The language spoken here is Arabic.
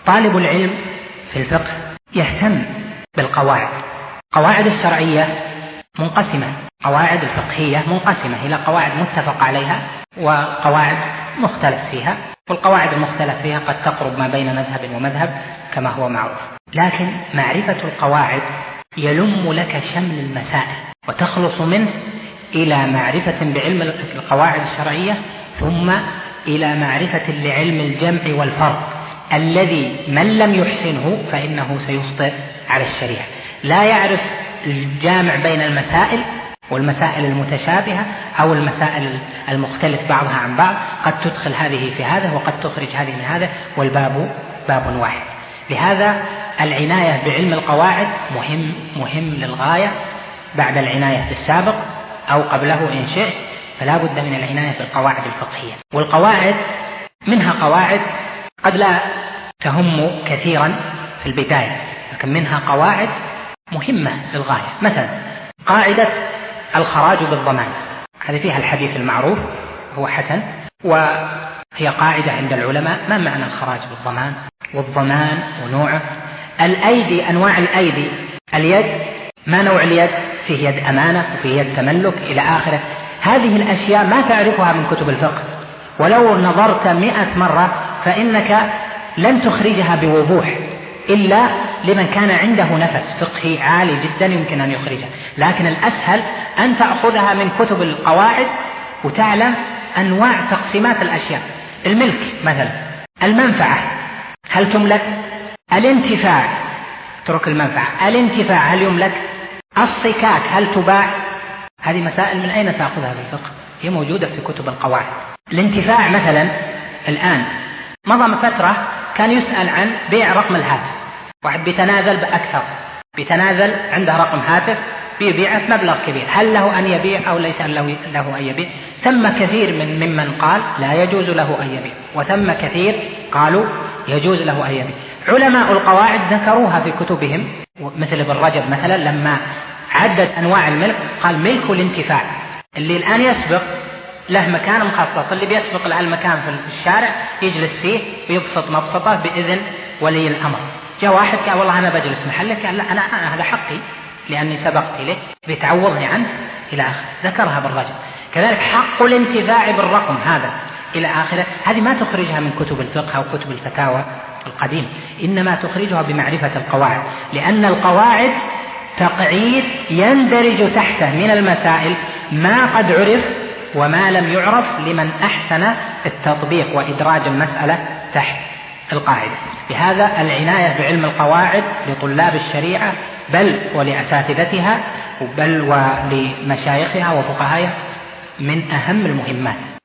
طالب العلم في الفقه يهتم بالقواعد. قواعد الشرعية منقسمة، قواعد الفقهية منقسمة إلى قواعد متفق عليها وقواعد مختلف فيها، والقواعد المختلف فيها قد تقرب ما بين مذهب ومذهب كما هو معروف. لكن معرفة القواعد يلم لك شمل المسائل وتخلص منه إلى معرفة بعلم القواعد الشرعية، ثم إلى معرفة لعلم الجمع والفرق الذي من لم يحسنه فإنه سيخطئ على الشريعة. لا يعرف الجامع بين المسائل والمسائل المتشابهة أو المسائل المختلف بعضها عن بعض، قد تدخل هذه في هذا وقد تخرج هذه من هذا، والباب باب واحد. لهذا العناية بعلم القواعد مهم للغاية بعد العناية بالسابق أو قبله إن شئت، فلا بد من العناية بالقواعد الفقهية. والقواعد منها قواعد قد لا تهم كثيرا في البداية، لكن منها قواعد مهمة للغاية. مثلا قاعدة الخراج بالضمان، هذه فيها الحديث المعروف هو حسن، وهي قاعدة عند العلماء. ما معنى الخراج بالضمان والضمان ونوعه؟ الأيدي، أنواع الأيدي، اليد، ما نوع اليد؟ فيه يد أمانة وفيه يد تملك إلى آخره. هذه الأشياء ما تعرفها من كتب الفقه، ولو نظرت 100 مرة فإنك لن تخرجها بوضوح إلا لمن كان عنده نفس فقهي عالي جدا يمكن أن يخرجها. لكن الأسهل أن تأخذها من كتب القواعد وتعلم أنواع تقسيمات الأشياء. الملك مثلا، المنفعة هل تملك؟ الانتفاع، اترك المنفعة، الانتفاع هل يملك؟ الصكاك هل تباع؟ هذه مسائل من أين تأخذها في الفقه؟ هي موجودة في كتب القواعد. الانتفاع مثلا، الآن مضى فترة كان يسأل عن بيع رقم الهاتف، واحد بيتنازل بأكثر، بيتنازل عنده رقم هاتف بيبيعه مبلغ كبير، هل له أن يبيع أو ليس له أن يبيع؟ ثم كثير ممن قال لا يجوز له أن يبيع، وثم كثير قالوا يجوز له أن يبيع. علماء القواعد ذكروها في كتبهم، مثل ابن رجب مثلا لما عدد أنواع الملك قال ملك الانتفاع، اللي الآن يسبق له مكان مخصص، اللي بيسبق الآن المكان في الشارع يجلس فيه ويبسط مبسطه بإذن ولي الأمر. جاء واحد قال والله أنا بجلس محلك، قال لا أنا هذا حقي لأني سبقت إليه، بيتعوضني عنه إلى آخر. ذكرها ابن رجب. كذلك حق الانتفاع بالرقم هذا إلى آخره. هذه ما تخرجها من كتب الفقه أو كتب الفتاوى القديم، إنما تخرجها بمعرفة القواعد، لأن القواعد تقعيد يندرج تحته من المسائل ما قد عرف وما لم يعرف لمن أحسن التطبيق وإدراج المسألة تحت القاعدة. لهذا العناية بعلم القواعد لطلاب الشريعة بل ولأساتذتها بل ولمشايخها وفقهائها من أهم المهمات.